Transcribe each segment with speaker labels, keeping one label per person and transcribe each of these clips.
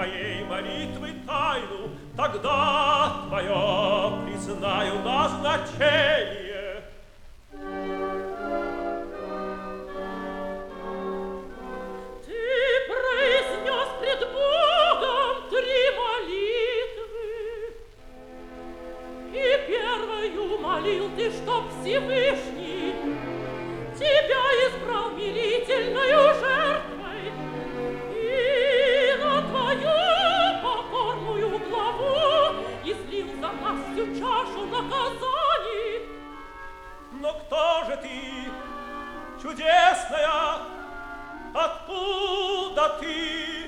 Speaker 1: твоей молитвы тайну, тогда твое признаю назначение.
Speaker 2: Ты произнес пред Богом 3 молитвы, и первую молил ты, чтоб Всевышний тебя избрал мирительною жертвой и на твою покорную главу излил за нас всю чашу наказаний.
Speaker 1: Но кто же ты, чудесная, откуда ты?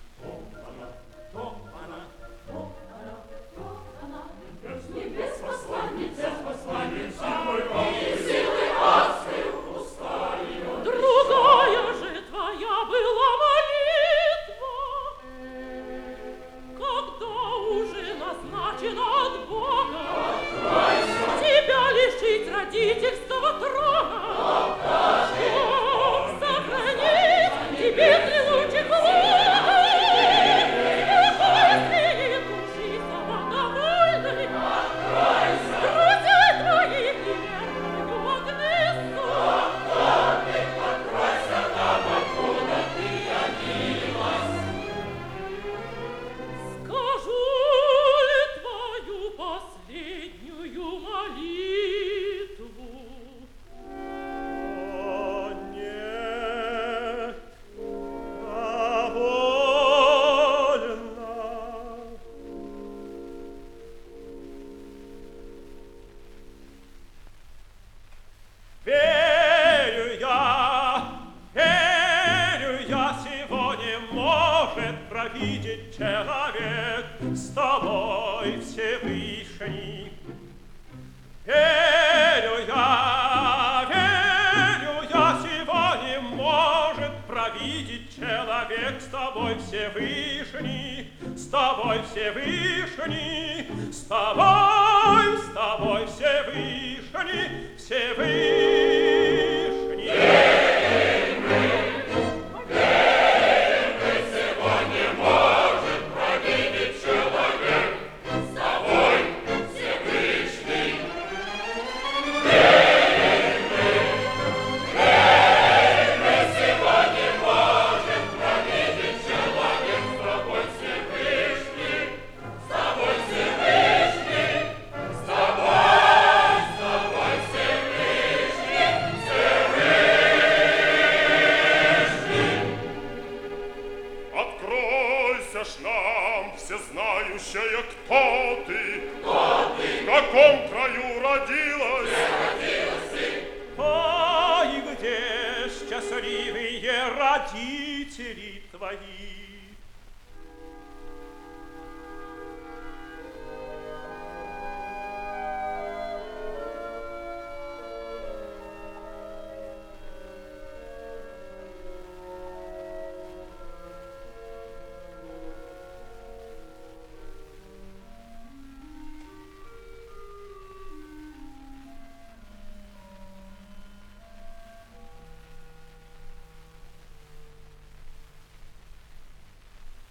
Speaker 2: С небес посланница, и силы адской усталью. Другая же твоя была молитва, когда уже назначена от Бога тебя лишить родительского трона, чтоб сохранить тебе тревожек луна, спокойствие души самодовольной, друзей твоих неверную Агнесу. Откройся нам, откуда ты явилась. Скажу ли твою последнюю молитву?
Speaker 1: О, нет, довольно. Верю я, сего не может провидеть человек с тобой Всевышний. Верю я, сего не может провидеть человек с тобой Всевышний, с тобой Всевышний, с тобой Всевышний, Всевышний.
Speaker 3: Откройся ж нам, всезнающая, кто ты? Кто ты? В каком краю родилась?
Speaker 1: Где родилась ты? Ой, где счастливые родители твои?